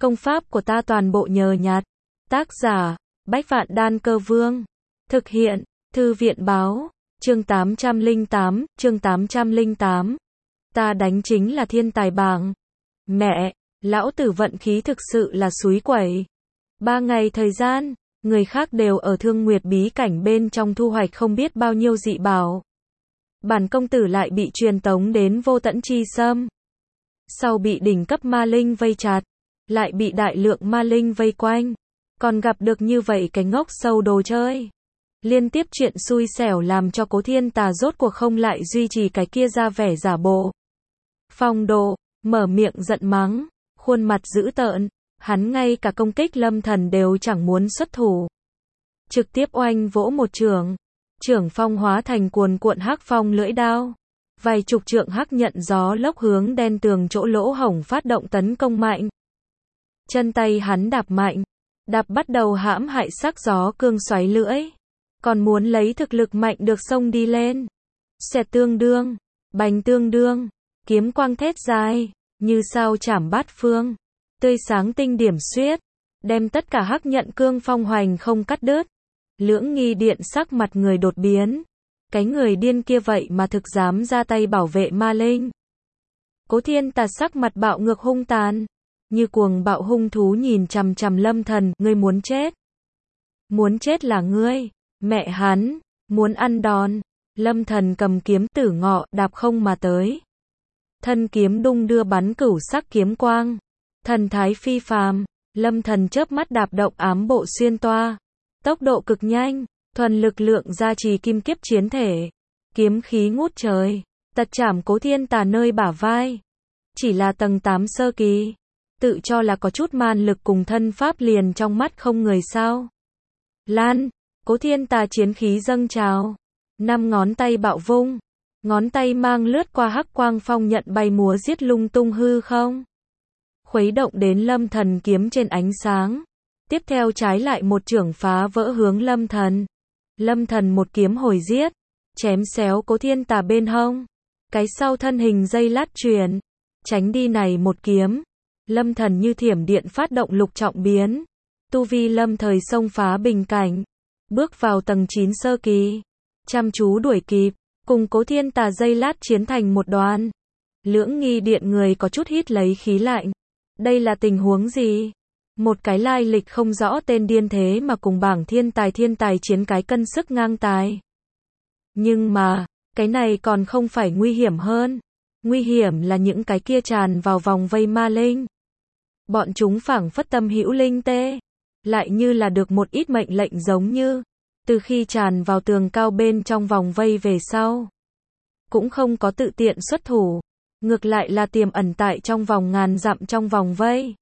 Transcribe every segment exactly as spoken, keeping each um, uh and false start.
Công pháp của ta toàn bộ nhờ nhặt. Tác giả, Bách Vạn Đan Cơ Vương. Thực hiện, Thư viện Báo. Chương tám trăm lẻ tám, chương tám trăm lẻ tám. Ta đánh chính là thiên tài bảng. Mẹ, lão tử vận khí thực sự là súi quẩy. Ba ngày thời gian, người khác đều ở Thương Nguyệt bí cảnh bên trong thu hoạch không biết bao nhiêu dị bảo. Bản công tử lại bị truyền tống đến Vô Tận Chi Sâm. Sau bị đỉnh cấp ma linh vây chặt, lại bị đại lượng ma linh vây quanh, còn gặp được như vậy cái ngốc sâu đồ chơi. Liên tiếp chuyện xui xẻo làm cho Cố Thiên Tà rốt cuộc không lại duy trì cái kia ra vẻ giả bộ. Phong Độ, mở miệng giận mắng, khuôn mặt dữ tợn, hắn ngay cả công kích Lâm Thần đều chẳng muốn xuất thủ. Trực tiếp oanh vỗ một trường, trưởng phong hóa thành cuồn cuộn hắc phong lưỡi đao. Vài chục trượng hắc nhận gió lốc hướng đen tường chỗ lỗ hổng phát động tấn công mạnh. Chân tay hắn đạp mạnh, đạp bắt đầu hãm hại sắc gió cương xoáy lưỡi. Còn muốn lấy thực lực mạnh được xông đi lên. Xẹt tương đương, bành tương đương, kiếm quang thét dài, như sao chảm bát phương. Tươi sáng tinh điểm xuyết, đem tất cả hắc nhận cương phong hoành không cắt đứt. Lưỡng Nghi Điện sắc mặt người đột biến. Cái người điên kia vậy mà thực dám ra tay bảo vệ ma linh. Cố Thiên Tà sắc mặt bạo ngược hung tàn, như cuồng bạo hung thú nhìn chằm chằm Lâm Thần, ngươi muốn chết. Muốn chết là ngươi, mẹ hắn, muốn ăn đòn. Lâm Thần cầm kiếm tử ngọ, đạp không mà tới. Thân kiếm đung đưa bắn cửu sắc kiếm quang. Thần thái phi phàm, Lâm Thần chớp mắt đạp động ám bộ xuyên toa. Tốc độ cực nhanh, thuần lực lượng gia trì kim kiếp chiến thể. Kiếm khí ngút trời, tật chảm Cố Thiên Tà nơi bả vai. Chỉ là tầng tám sơ kỳ, tự cho là có chút man lực cùng thân pháp liền trong mắt không người sao. Lan, Cố Thiên Tà chiến khí dâng trào. Năm ngón tay bạo vung, ngón tay mang lướt qua hắc quang phong nhận bay múa giết lung tung hư không. Khuấy động đến Lâm Thần kiếm trên ánh sáng. Tiếp theo trái lại một chưởng phá vỡ hướng Lâm Thần. Lâm Thần một kiếm hồi giết, chém xéo Cố Thiên Tà bên hông. Cái sau thân hình dây lát chuyển, tránh đi này một kiếm. Lâm Thần như thiểm điện phát động lục trọng biến. Tu vi lâm thời xông phá bình cảnh, bước vào tầng chín sơ kỳ, chăm chú đuổi kịp, cùng Cố Thiên Tà dây lát chiến thành một đoàn. Lưỡng Nghi Điện người có chút hít lấy khí lạnh. Đây là tình huống gì? Một cái lai lịch không rõ tên điên thế mà cùng bảng thiên tài thiên tài chiến cái cân sức ngang tài. Nhưng mà, cái này còn không phải nguy hiểm hơn. Nguy hiểm là những cái kia tràn vào vòng vây ma linh. Bọn chúng phảng phất tâm hữu linh tê, lại như là được một ít mệnh lệnh giống như, từ khi tràn vào tường cao bên trong vòng vây về sau, cũng không có tự tiện xuất thủ, ngược lại là tiềm ẩn tại trong vòng ngàn dặm trong vòng vây,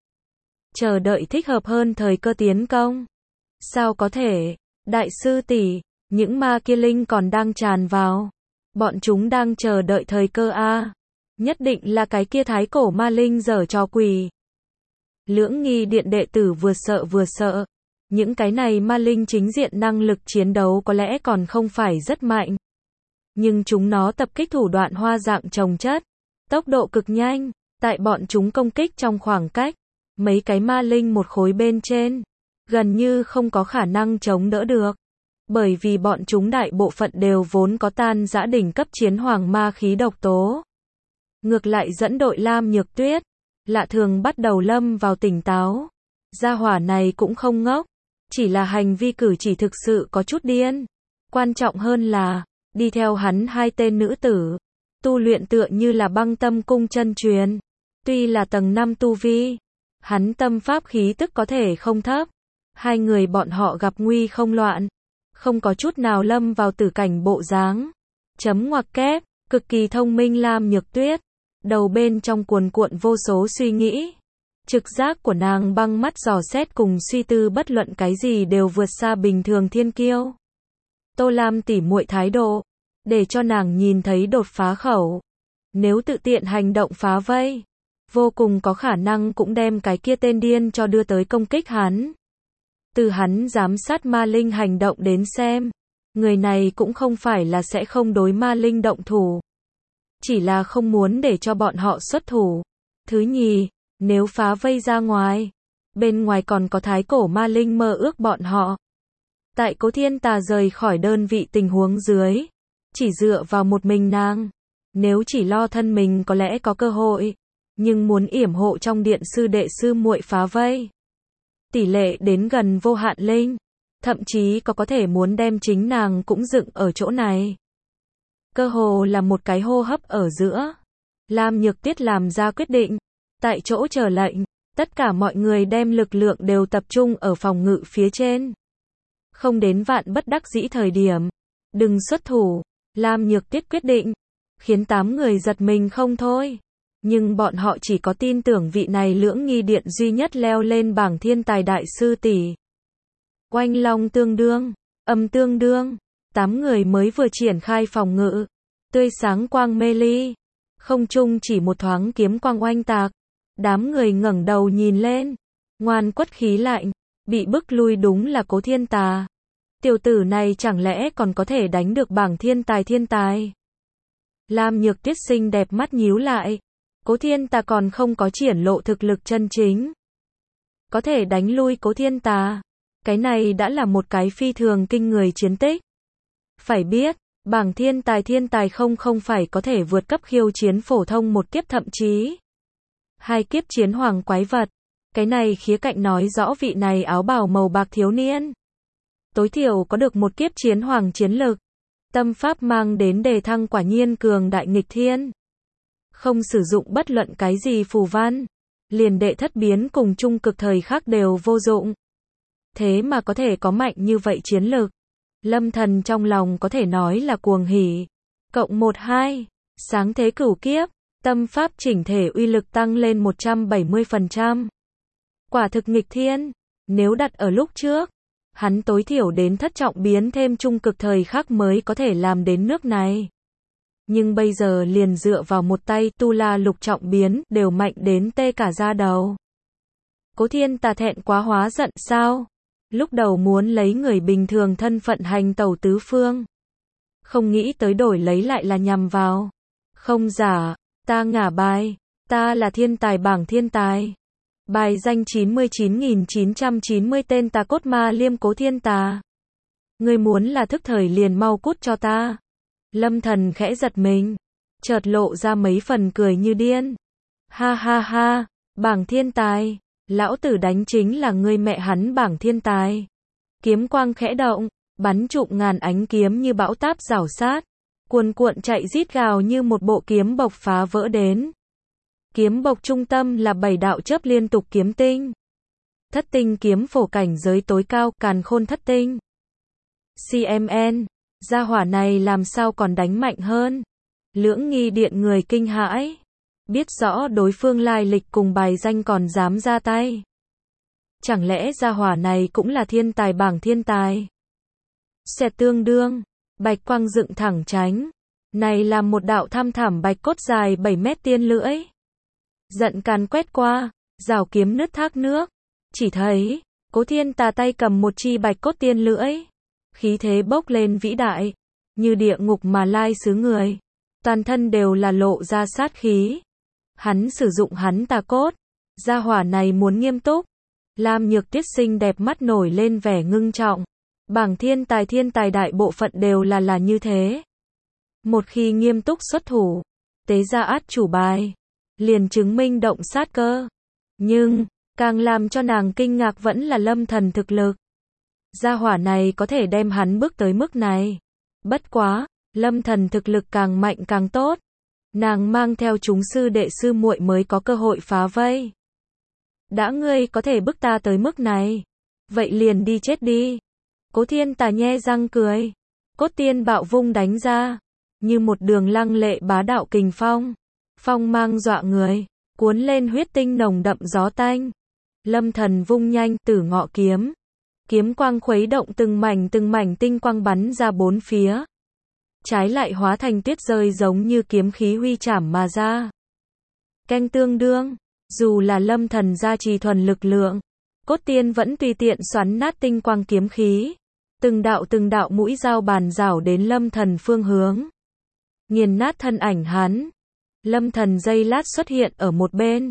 chờ đợi thích hợp hơn thời cơ tiến công. Sao có thể? Đại sư tỷ, những ma kia linh còn đang tràn vào, bọn chúng đang chờ đợi thời cơ a. Nhất định là cái kia thái cổ ma linh giở trò quỷ. Lưỡng Nghi Điện đệ tử vừa sợ vừa sợ. Những cái này ma linh chính diện năng lực chiến đấu có lẽ còn không phải rất mạnh. Nhưng chúng nó tập kích thủ đoạn hoa dạng chồng chất. Tốc độ cực nhanh. Tại bọn chúng công kích trong khoảng cách. Mấy cái ma linh một khối bên trên. Gần như không có khả năng chống đỡ được. Bởi vì bọn chúng đại bộ phận đều vốn có tan dã đỉnh cấp chiến hoàng ma khí độc tố. Ngược lại dẫn đội Lam Nhược Tuyết. Lạ thường bắt đầu lâm vào tỉnh táo. Gia hỏa này cũng không ngốc. Chỉ là hành vi cử chỉ thực sự có chút điên. Quan trọng hơn là, đi theo hắn hai tên nữ tử. Tu luyện tựa như là Băng Tâm Cung chân truyền. Tuy là tầng năm tu vi, hắn tâm pháp khí tức có thể không thấp. Hai người bọn họ gặp nguy không loạn. Không có chút nào lâm vào tử cảnh bộ dáng. Chấm ngoặc kép, cực kỳ thông minh Lam Nhược Tuyết. Đầu bên trong cuồn cuộn vô số suy nghĩ. Trực giác của nàng băng mắt dò xét cùng suy tư bất luận cái gì đều vượt xa bình thường thiên kiêu. Tô Lam tỉ muội thái độ, để cho nàng nhìn thấy đột phá khẩu. Nếu tự tiện hành động phá vây, vô cùng có khả năng cũng đem cái kia tên điên cho đưa tới công kích hắn. Từ hắn giám sát ma linh hành động đến xem, người này cũng không phải là sẽ không đối ma linh động thủ. Chỉ là không muốn để cho bọn họ xuất thủ. Thứ nhì, nếu phá vây ra ngoài, bên ngoài còn có thái cổ ma linh mơ ước bọn họ. Tại Cố Thiên Tà rời khỏi đơn vị tình huống dưới, chỉ dựa vào một mình nàng. Nếu chỉ lo thân mình có lẽ có cơ hội, nhưng muốn yểm hộ trong điện sư đệ sư muội phá vây. Tỷ lệ đến gần vô hạn linh, thậm chí có có thể muốn đem chính nàng cũng dựng ở chỗ này. Cơ hồ là một cái hô hấp ở giữa. Lam Nhược Tiết làm ra quyết định, tại chỗ chờ lệnh, tất cả mọi người đem lực lượng đều tập trung ở phòng ngự phía trên. Không đến vạn bất đắc dĩ thời điểm, đừng xuất thủ, Lam Nhược Tiết quyết định, khiến tám người giật mình không thôi. Nhưng bọn họ chỉ có tin tưởng vị này lưỡng nghi điện duy nhất leo lên bảng thiên tài đại sư tỷ. Oanh long tương đương, âm tương đương, tám người mới vừa triển khai phòng ngự, tươi sáng quang mê ly, không trung chỉ một thoáng kiếm quang oanh tạc, đám người ngẩng đầu nhìn lên, ngoan quất khí lạnh, bị bức lui đúng là Cố Thiên Tà. Tiểu tử này chẳng lẽ còn có thể đánh được bảng thiên tài thiên tài? Lam Nhược Tiết xinh đẹp mắt nhíu lại, Cố Thiên Tà còn không có triển lộ thực lực chân chính. Có thể đánh lui Cố Thiên Tà, cái này đã là một cái phi thường kinh người chiến tích. Phải biết, bảng thiên tài thiên tài không không phải có thể vượt cấp khiêu chiến phổ thông một kiếp thậm chí hai kiếp chiến hoàng quái vật. Cái này khía cạnh nói rõ vị này áo bào màu bạc thiếu niên tối thiểu có được một kiếp chiến hoàng chiến lực. Tâm pháp mang đến đề thăng quả nhiên cường đại nghịch thiên. Không sử dụng bất luận cái gì phù văn, liền đệ thất biến cùng trung cực thời khắc đều vô dụng. Thế mà có thể có mạnh như vậy chiến lực. Lâm Thần trong lòng có thể nói là cuồng hỉ. Cộng một hai, sáng thế cửu kiếp, tâm pháp chỉnh thể uy lực tăng lên một trăm bảy mươi phần trăm. Quả thực nghịch thiên, nếu đặt ở lúc trước, hắn tối thiểu đến thất trọng biến thêm trung cực thời khắc mới có thể làm đến nước này. Nhưng bây giờ liền dựa vào một tay tu la lục trọng biến đều mạnh đến tê cả da đầu. Cố Thiên Tà thẹn quá hóa giận sao? Lúc đầu muốn lấy người bình thường thân phận hành tẩu tứ phương. Không nghĩ tới đổi lấy lại là nhằm vào. Không giả, ta ngả bài, ta là thiên tài bảng thiên tài. Bài danh chín mươi chín nghìn chín trăm chín mươi tên tà cốt ma liêm Cố Thiên Tà. Ngươi muốn là thức thời liền mau cút cho ta. Lâm Thần khẽ giật mình, chợt lộ ra mấy phần cười như điên. Ha ha ha, bảng thiên tài, lão tử đánh chính là ngươi mẹ hắn bảng thiên tài. Kiếm quang khẽ động, bắn trụm ngàn ánh kiếm như bão táp rảo sát, cuồn cuộn chạy rít gào như một bộ kiếm bộc phá vỡ đến. Kiếm bộc trung tâm là bảy đạo chớp liên tục kiếm tinh. Thất tinh kiếm phổ cảnh giới tối cao, càn khôn thất tinh. xê em en, gia hỏa này làm sao còn đánh mạnh hơn. Lưỡng nghi điện người kinh hãi. Biết rõ đối phương lai lịch cùng bài danh còn dám ra tay. Chẳng lẽ gia hỏa này cũng là thiên tài bảng thiên tài? Xẹt tương đương, bạch quang dựng thẳng tránh. Này là một đạo thăm thẳm bạch cốt dài bảy mét tiên lưỡi. Giận càn quét qua, rào kiếm nứt thác nước. Chỉ thấy, Cố Thiên Tà tay cầm một chi bạch cốt tiên lưỡi. Khí thế bốc lên vĩ đại, như địa ngục mà lai xứ người. Toàn thân đều là lộ ra sát khí. Hắn sử dụng hắn tà cốt. Gia hỏa này muốn nghiêm túc. Lam Nhược Tiết xinh đẹp mắt nổi lên vẻ ngưng trọng. Bảng thiên tài thiên tài đại bộ phận đều là là như thế. Một khi nghiêm túc xuất thủ, tế ra át chủ bài, liền chứng minh động sát cơ. Nhưng, càng làm cho nàng kinh ngạc vẫn là Lâm Thần thực lực. Gia hỏa này có thể đem hắn bước tới mức này. Bất quá, Lâm Thần thực lực càng mạnh càng tốt. Nàng mang theo chúng sư đệ sư muội mới có cơ hội phá vây. Đã ngươi có thể bức ta tới mức này, vậy liền đi chết đi. Cố Thiên Tà nhe răng cười. Cốt tiên bạo vung đánh ra, như một đường lăng lệ bá đạo kình phong. Phong mang dọa người, cuốn lên huyết tinh nồng đậm gió tanh. Lâm Thần vung nhanh tử ngọ kiếm. Kiếm quang khuấy động từng mảnh từng mảnh tinh quang bắn ra bốn phía. Trái lại hóa thành tuyết rơi giống như kiếm khí huy chảm mà ra. Canh tương đương, dù là Lâm Thần gia trì thuần lực lượng, cốt tiên vẫn tùy tiện xoắn nát tinh quang kiếm khí. Từng đạo từng đạo mũi dao bàn rảo đến Lâm Thần phương hướng. Nghiền nát thân ảnh hắn. Lâm Thần giây lát xuất hiện ở một bên.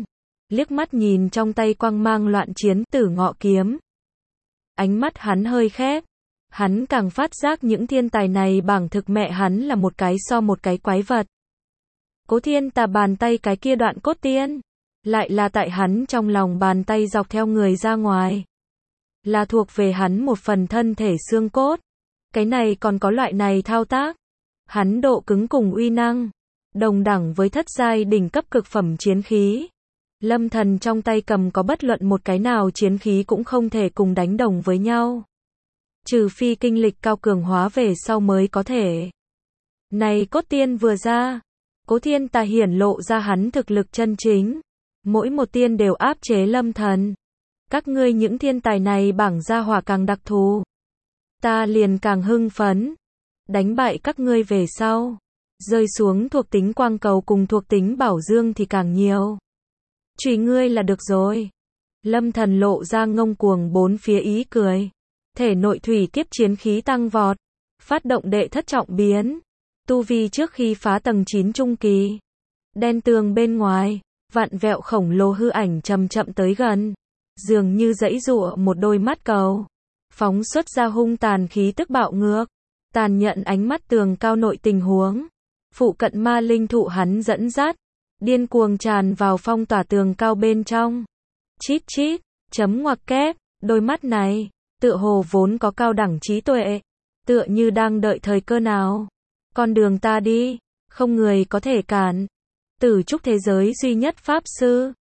liếc mắt nhìn trong tay quang mang loạn chiến Tử Ngọ kiếm. Ánh mắt hắn hơi khép, hắn càng phát giác những thiên tài này bảng thực mẹ hắn là một cái so một cái quái vật. Cố Thiên Tà bàn tay cái kia đoạn cốt tiên, lại là tại hắn trong lòng bàn tay dọc theo người ra ngoài. Là thuộc về hắn một phần thân thể xương cốt. Cái này còn có loại này thao tác. Hắn độ cứng cùng uy năng, đồng đẳng với thất giai đỉnh cấp cực phẩm chiến khí. Lâm Thần trong tay cầm có bất luận một cái nào chiến khí cũng không thể cùng đánh đồng với nhau. Trừ phi kinh lịch cao cường hóa về sau mới có thể. Này cốt tiên vừa ra, Cố Thiên Tà hiển lộ ra hắn thực lực chân chính. Mỗi một tiên đều áp chế Lâm Thần. Các ngươi những thiên tài này bảng gia hỏa càng đặc thù, ta liền càng hưng phấn. Đánh bại các ngươi về sau, rơi xuống thuộc tính quang cầu cùng thuộc tính bảo dương thì càng nhiều. Chùy ngươi là được rồi. Lâm Thần lộ ra ngông cuồng bốn phía ý cười. Thể nội thủy kiếp chiến khí tăng vọt, phát động đệ thất trọng biến. Tu vi trước khi phá tầng chín trung kỳ. Đen tường bên ngoài, vặn vẹo khổng lồ hư ảnh chậm chậm tới gần, dường như giãy giụa một đôi mắt cầu, phóng xuất ra hung tàn khí tức bạo ngược, tàn nhận ánh mắt tường cao nội tình huống. Phụ cận ma linh thụ hắn dẫn dắt, điên cuồng tràn vào phong tỏa tường cao bên trong. Chít chít, chấm ngoặc kép, đôi mắt này, tựa hồ vốn có cao đẳng trí tuệ, tựa như đang đợi thời cơ nào. Con đường ta đi, không người có thể cản. Tử trúc thế giới duy nhất pháp sư,